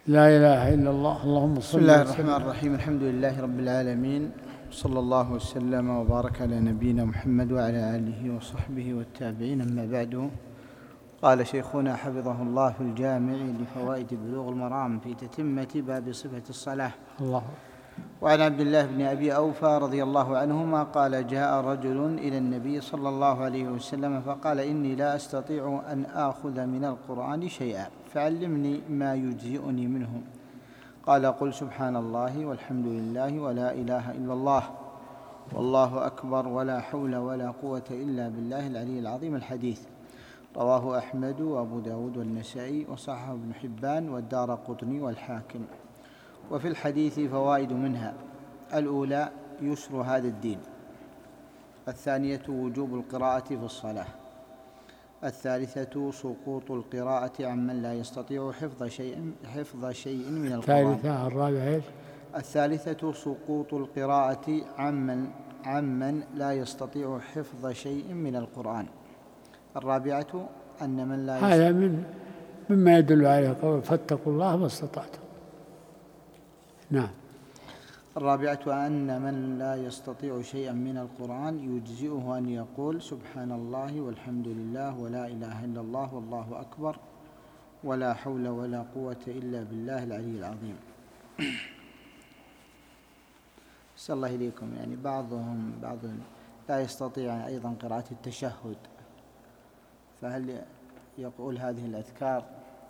لا إله إلا الله. اللهم بسم صل الله وسلم. الرحمن الرحيم. الحمد لله رب العالمين، صلى الله وسلم وبارك على نبينا محمد وعلى آله وصحبه والتابعين، أما بعد. قال شيخنا حفظه الله في الجامع لفوائد بلوغ المرام في تتمة باب صفة الصلاة. الله. وعن عبد الله بن أبي أوفى رضي الله عنهما قال: جاء رجل إلى النبي صلى الله عليه وسلم فقال: إني لا أستطيع أن آخذ من القرآن شيئا فعلمني ما يجزئني منه. قال: قل سبحان الله والحمد لله ولا إله إلا الله والله أكبر ولا حول ولا قوة إلا بالله العلي العظيم. الحديث رواه أحمد وأبو داود والنسائي وصححه ابن حبان والدارقطني والحاكم. وفي الحديث فوائد منها: الأولى يسر هذا الدين، الثانية وجوب القراءة في الصلاة، الثالثة سقوط القراءة عمن لا يستطيع حفظ شيء من القرآن. الثالثة. الرابعة. الثالثة سقوط القراءة عمن لا يستطيع حفظ شيء من القرآن. الرابعة أن من لا يستطيع، هذا مما يدل عليه قول فاتقوا الله ما استطعتم. نعم. الرابعة أن من لا يستطيع شيئا من القرآن يجزئه أن يقول سبحان الله والحمد لله ولا إله إلا الله والله أكبر ولا حول ولا قوة إلا بالله العلي العظيم. صلى الله إليكم. يعني بعض لا يستطيع أيضا قراءة التشهد، فهل يقول هذه الأذكار؟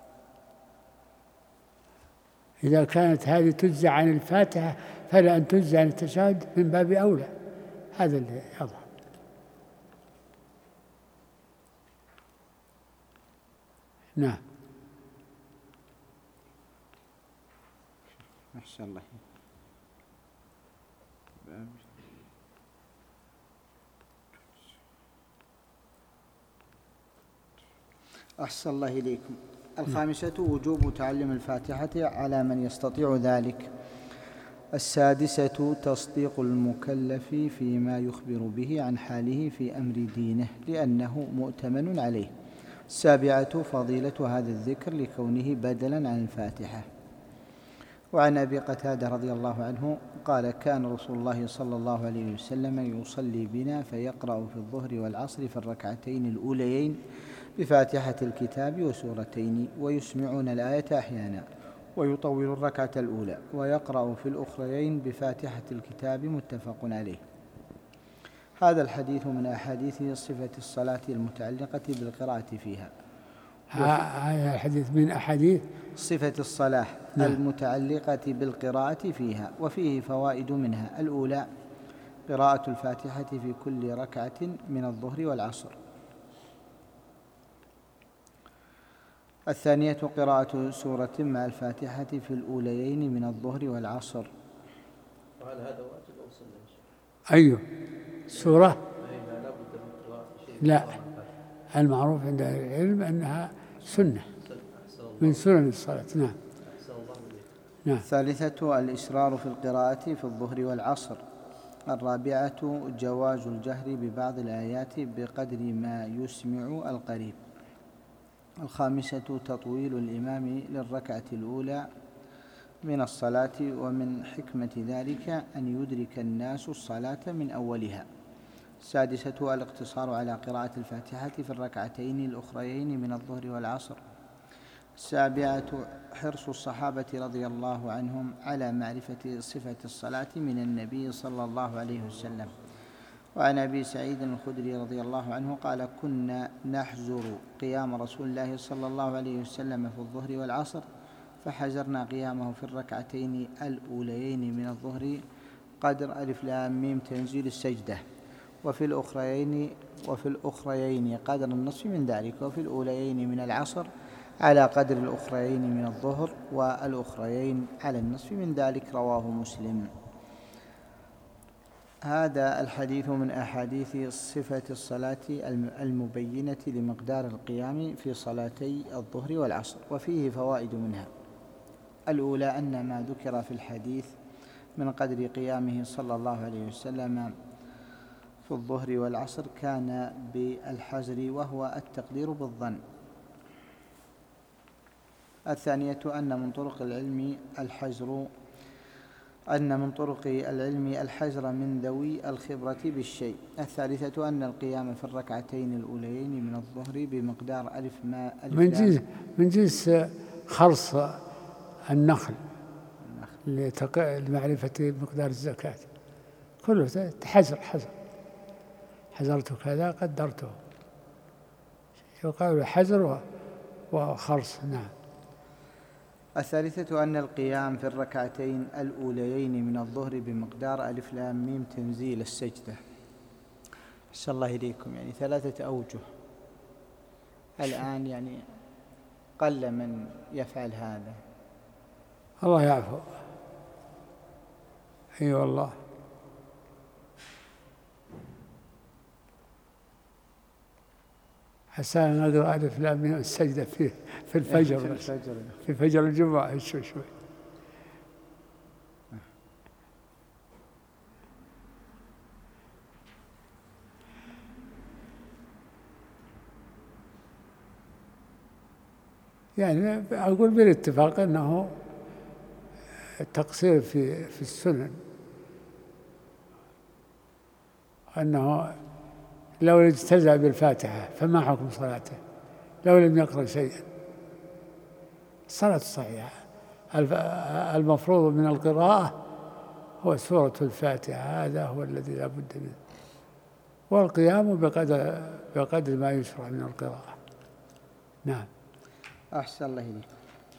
إذا كانت هذه تجزى عن الفاتحة فلا أن تجزى عن التشهد من باب أولى. هذا اللي يظهر. نعم. أحسن الله. أحسن الله إليكم. الخامسة وجوب تعلم الفاتحة على من يستطيع ذلك. السادسة تصديق المكلف فيما يخبر به عن حاله في أمر دينه لأنه مؤتمن عليه. السابعة فضيلة هذا الذكر لكونه بدلا عن الفاتحة. وعن أبي قتادة رضي الله عنه قال: كان رسول الله صلى الله عليه وسلم يصلي بنا فيقرأ في الظهر والعصر في الركعتين الأوليين بفاتحة الكتاب وسورتين ويسمعون الآية أحيانا ويطول الركعة الأولى ويقرأ في الأخريين بفاتحة الكتاب. متفق عليه. هذا الحديث من أحاديث صفة الصلاة المتعلقة بالقراءة فيها. هذا الحديث من أحاديث صفة الصلاة المتعلقة بالقراءة فيها، وفيه فوائد منها: الأولى قراءة الفاتحة في كل ركعة من الظهر والعصر. الثانية قراءة سورة مع الفاتحة في الأوليين من الظهر والعصر. وهل هذا واجب أو سنة؟ أيوه سورة؟ لا، المعروف عند العلم أنها سنة من سنن الصلاة. نعم. نعم. الثالثة الإصرار في القراءة في الظهر والعصر. الرابعة جواز الجهر ببعض الآيات بقدر ما يسمع القريب. الخامسة تطويل الإمام للركعة الأولى من الصلاة، ومن حكمة ذلك أن يدرك الناس الصلاة من أولها. السادسة الاقتصار على قراءة الفاتحة في الركعتين الأخريين من الظهر والعصر. السابعة حرص الصحابة رضي الله عنهم على معرفة صفة الصلاة من النبي صلى الله عليه وسلم. وعن أبي سعيد الخدري رضي الله عنه قال: كنا نحزر قيام رسول الله صلى الله عليه وسلم في الظهر والعصر فحزرنا قيامه في الركعتين الأوليين من الظهر قدر ألف لام ميم تنزيل السجدة، وفي الأخريين قدر النصف من ذلك، وفي الأوليين من العصر على قدر الأخريين من الظهر، والأخريين على النصف من ذلك. رواه مسلم. هذا الحديث من أحاديث صفة الصلاة المبينة لمقدار القيام في صلاتي الظهر والعصر، وفيه فوائد منها: الأولى أن ما ذكر في الحديث من قدر قيامه صلى الله عليه وسلم في الظهر والعصر كان بالحزر، وهو التقدير بالظن. الثانية أن من طرق العلم الحجر من ذوي الخبرة بالشيء. الثالثة أن القيام في الركعتين الأوليين من الظهر بمقدار ألف من جنس خرص النخل لمعرفة مقدار الزكاة، كله حجر حجرت كذا قدرته، يقال حجر وخرص. نعم. الثالثة أن القيام في الركعتين الأوليين من الظهر بمقدار ألف لام ميم تنزيل السجدة. أحسن الله إليكم، يعني 3 أوجه الآن، يعني قل من يفعل هذا. الله يعفو. اي والله. حسنا نقرأ ألف لام ميم السجدة في الفجر، في فجر الجمعة شوي. يعني أقول بالاتفاق أنه التقصير في السنن، أنه لو اجتزأ بالفاتحة فما حكم صلاته لو لم يقرأ شيئا؟ الصلاة صحيحة. المفروض من القراءة هو سورة الفاتحة، هذا هو الذي لا بد منه، والقيام بقدر ما يشرع من القراءة. نعم. أحسن الله إليك.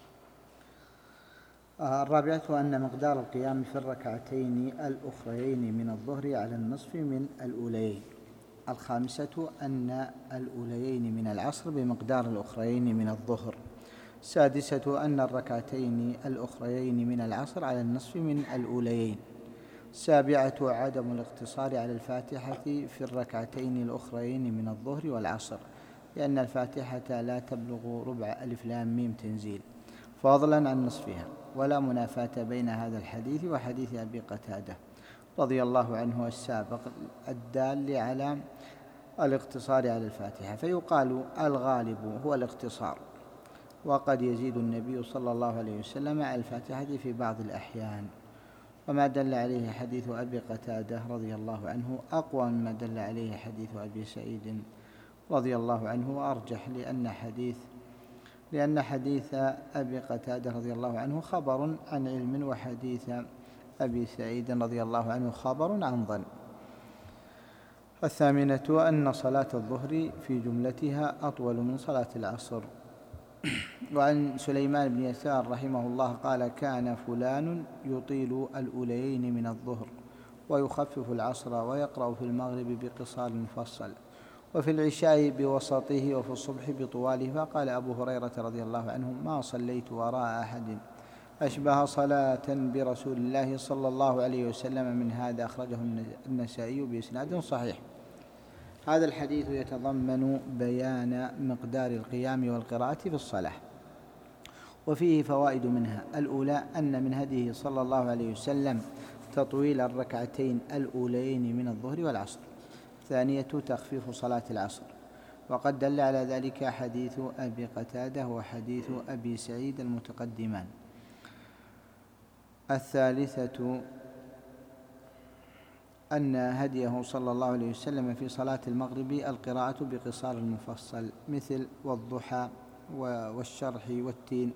الرابعة أن مقدار القيام في الركعتين الأخريين من الظهر على النصف من الأوليين. الخامسة أن الأوليين من العصر بمقدار الأخريين من الظهر. السادسة أن الركعتين الأخريين من العصر على النصف من الأوليين. السابعة عدم الاقتصار على الفاتحة في الركعتين الأخريين من الظهر والعصر، لأن الفاتحة لا تبلغ ربع ألف لام ميم تنزيل فضلا عن نصفها، ولا منافاة بين هذا الحديث وحديث أبي قتادة رضي الله عنه السابق الدال على الاقتصار على الفاتحة، فيقال الغالب هو الاقتصار، وقد يزيد النبي صلى الله عليه وسلم على الفاتحة في بعض الأحيان. وما دل عليه حديث أبي قتادة رضي الله عنه أقوى مما دل عليه حديث أبي سعيد رضي الله عنه، وأرجح لأن حديث أبي قتادة رضي الله عنه خبر عن علم، وحديث أبي سعيد رضي الله عنه خبر عن ظن. الثامنة أن صلاة الظهر في جملتها أطول من صلاة العصر. وعن سليمان بن يسار رحمه الله قال: كان فلان يطيل الأوليين من الظهر ويخفف العصر ويقرأ في المغرب بقصار مفصل، وفي العشاء بوسطه، وفي الصبح بطواله. فقال أبو هريرة رضي الله عنه: ما صليت وراء أحد أشبه صلاة برسول الله صلى الله عليه وسلم من هذا. أخرجه النسائي بإسناد صحيح. هذا الحديث يتضمن بيان مقدار القيام والقراءة في الصلاة، وفيه فوائد منها: الأولى أن من هديه صلى الله عليه وسلم تطويل الركعتين الأوليين من الظهر والعصر. الثانية تخفيف صلاة العصر، وقد دل على ذلك حديث أبي قتادة وحديث أبي سعيد المتقدمان. الثالثة أن هديه صلى الله عليه وسلم في صلاة المغرب القراءة بقصار المفصل مثل والضحى والشرح والتين.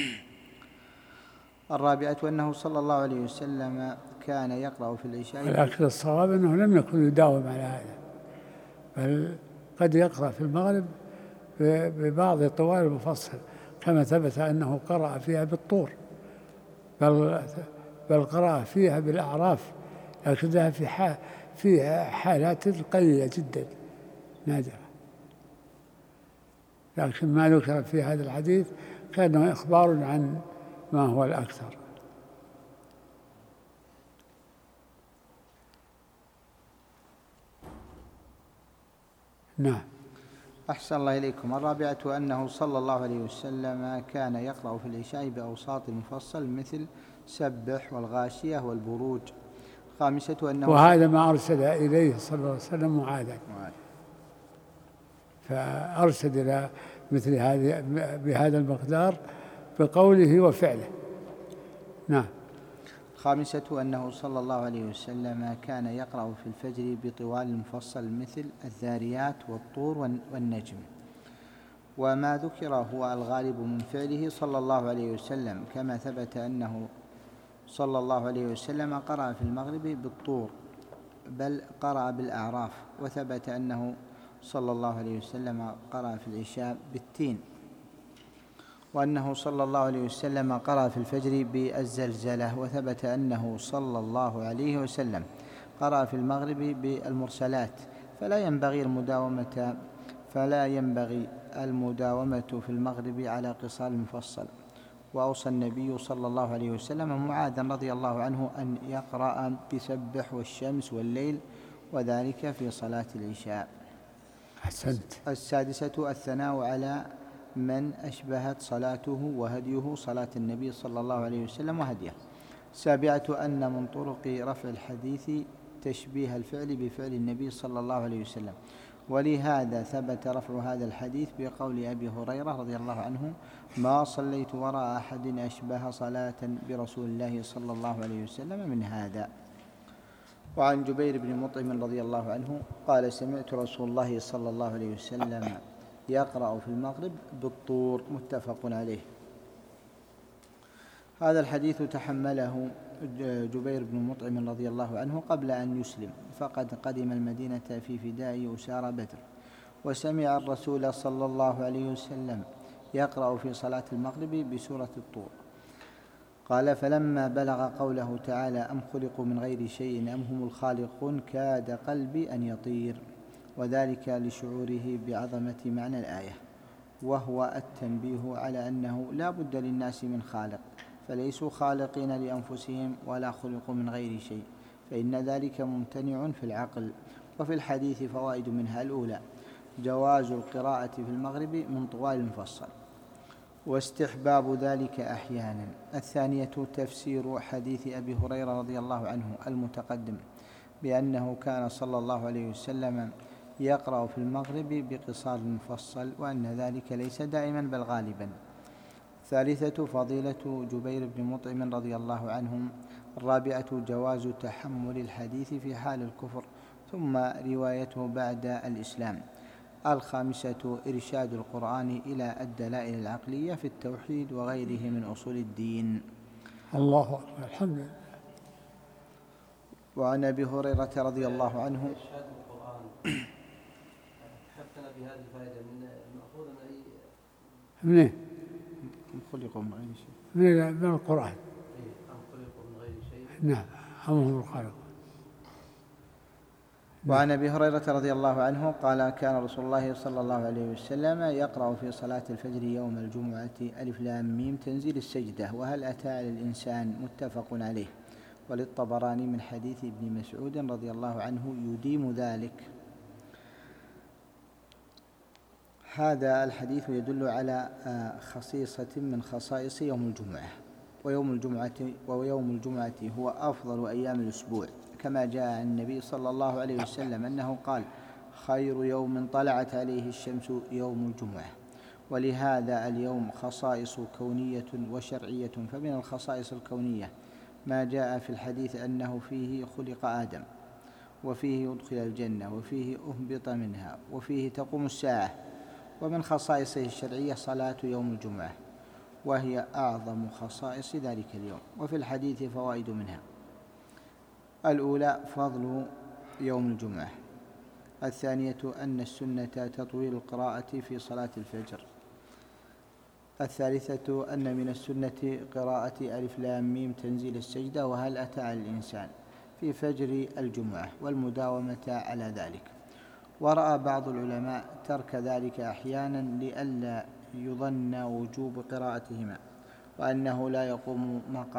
الرابعة أنه صلى الله عليه وسلم كان يقرأ في العشاء، لكن الصواب أنه لم يكن يداوم على هذا، بل قد يقرأ في المغرب ببعض طوال المفصل، كما ثبت أنه قرأ فيها بالطور، بل قرأ فيها بالأعراف، لكنها في حالات قليلة جدا نادرة. لكن ما ذكر في هذا الحديث كان إخبار عن ما هو الأكثر. نعم. أحسن الله إليكم. الرابعة أنه صلى الله عليه وسلم كان يقرأ في العشاء بأوساط المفصل مثل سبح والغاشية والبروج. الخامسة أنه وهذا ما أرشد إليه صلى الله عليه وسلم معاذا، فأرشد إلى مثل هذه بهذا المقدار بقوله وفعله. نعم. الخامسة أنه صلى الله عليه وسلم كان يقرأ في الفجر بطوال المفصل مثل الذاريات والطور والنجم، وما ذكر هو الغالب من فعله صلى الله عليه وسلم، كما ثبت أنه صلى الله عليه وسلم قرأ في المغرب بالطور، بل قرأ بالأعراف، وثبت أنه صلى الله عليه وسلم قرأ في العشاء بالتين، وأنه صلى الله عليه وسلم قرأ في الفجر بالزلزلة، وثبت أنه صلى الله عليه وسلم قرأ في المغرب بالمرسلات. فلا ينبغي المداومة في المغرب على قصار المفصل. وأوصى النبي صلى الله عليه وسلم معاذا رضي الله عنه أن يقرأ بسبح والشمس والليل، وذلك في صلاة العشاء. أحسنت. السادسة الثناء على من أشبهت صلاته وهديه صلاة النبي صلى الله عليه وسلم وهديه. السابعة أن من طرق رفع الحديث تشبيه الفعل بفعل النبي صلى الله عليه وسلم، ولهذا ثبت رفع هذا الحديث بقول أبي هريرة رضي الله عنه: ما صليت وراء أحد أشبه صلاة برسول الله صلى الله عليه وسلم من هذا. وعن جبير بن مطعم رضي الله عنه قال: سمعت رسول الله صلى الله عليه وسلم يقرأ في المغرب بالطور، متفق عليه. هذا الحديث تحمله جبير بن مطعم رضي الله عنه قبل أن يسلم، فقد قدم المدينة في فداء أسارى بدر، وسمع الرسول صلى الله عليه وسلم يقرأ في صلاة المغرب بسورة الطور. قال: فلما بلغ قوله تعالى: أم خلقوا من غير شيء أم هم الخالقون، كاد قلبي أن يطير، وذلك لشعوره بعظمة معنى الآية، وهو التنبيه على أنه لا بد للناس من خالق، فليسوا خالقين لأنفسهم ولا خلقوا من غير شيء، فإن ذلك ممتنع في العقل. وفي الحديث فوائد منها: الأولى جواز القراءة في المغرب من طوال المفصل، واستحباب ذلك أحيانا. الثانية تفسير حديث أبي هريرة رضي الله عنه المتقدم بأنه كان صلى الله عليه وسلم يقرأ في المغرب بقصار المفصل، وأن ذلك ليس دائما بل غالبا. الثالثة فضيلة جبير بن مطعم رضي الله عنهم. الرابعة جواز تحمل الحديث في حال الكفر ثم روايته بعد الإسلام. الخامسة إرشاد القرآن إلى الدلائل العقلية في التوحيد وغيره من أصول الدين. الله أكبر. الحمد لله. وعن أبي هريرة رضي الله عنه. إرشاد القرآن حفنا بهذه الفائدة من مأخوذ من أي؟ منين؟ خلقوا من غير شيء. من القرآن. أم خلقوا من غير شيء. نعم، هم الخالق. وعن أبي هريرة رضي الله عنه قال: كان رسول الله صلى الله عليه وسلم يقرأ في صلاة الفجر يوم الجمعة ألف لام ميم تنزيل السجدة وهل أتى على الإنسان، متفق عليه. وللطبراني من حديث ابن مسعود رضي الله عنه يديم ذلك. هذا الحديث يدل على خصيصة من خصائص يوم الجمعة، ويوم الجمعة هو أفضل أيام الأسبوع، كما جاء عن النبي صلى الله عليه وسلم أنه قال: خير يوم طلعت عليه الشمس يوم الجمعة. ولهذا اليوم خصائص كونية وشرعية. فمن الخصائص الكونية ما جاء في الحديث أنه فيه خلق آدم، وفيه يدخل الجنة، وفيه أهبط منها، وفيه تقوم الساعة. ومن خصائصه الشرعية صلاة يوم الجمعة، وهي أعظم خصائص ذلك اليوم. وفي الحديث فوائد منها: الأولى فضل يوم الجمعة. الثانية أن السنة تطويل القراءة في صلاة الفجر. الثالثة أن من السنة قراءة ألف لام ميم تنزيل السجدة وهل أتى على الإنسان في فجر الجمعة، والمداومة على ذلك. ورأى بعض العلماء ترك ذلك أحيانا لئلا يظن وجوب قراءتهما، وأنه لا يقوم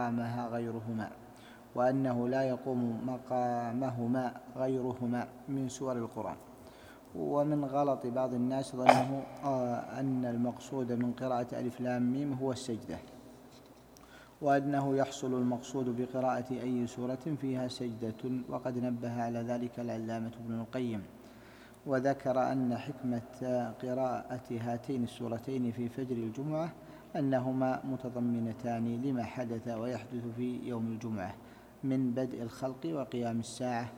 مقامهما غيرهما من سور القرآن. ومن غلط بعض الناس ظنه أن المقصود من قراءة ألف لام ميم هو السجدة، وأنه يحصل المقصود بقراءة أي سورة فيها سجدة، وقد نبه على ذلك العلامة ابن القيم، وذكر أن حكمة قراءة هاتين السورتين في فجر الجمعة أنهما متضمنتان لما حدث ويحدث في يوم الجمعة من بدء الخلق وقيام الساعة،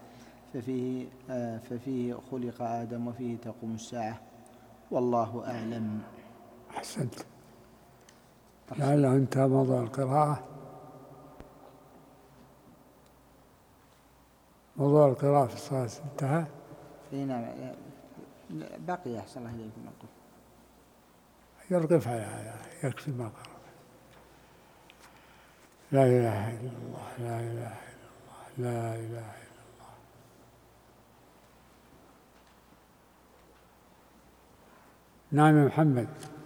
ففيه خلق آدم وفيه تقوم الساعة، والله أعلم. أحسنت. لعله انتهى موضوع القراءة. موضوع القراءة في الصلاة انتهى. نعم، بقي أحسن الله إليكم. يرقف على هذا، يكفي ما قرأ. لا إله إلا الله، لا إله إلا الله، لا إله إلا الله. نعم يا محمد.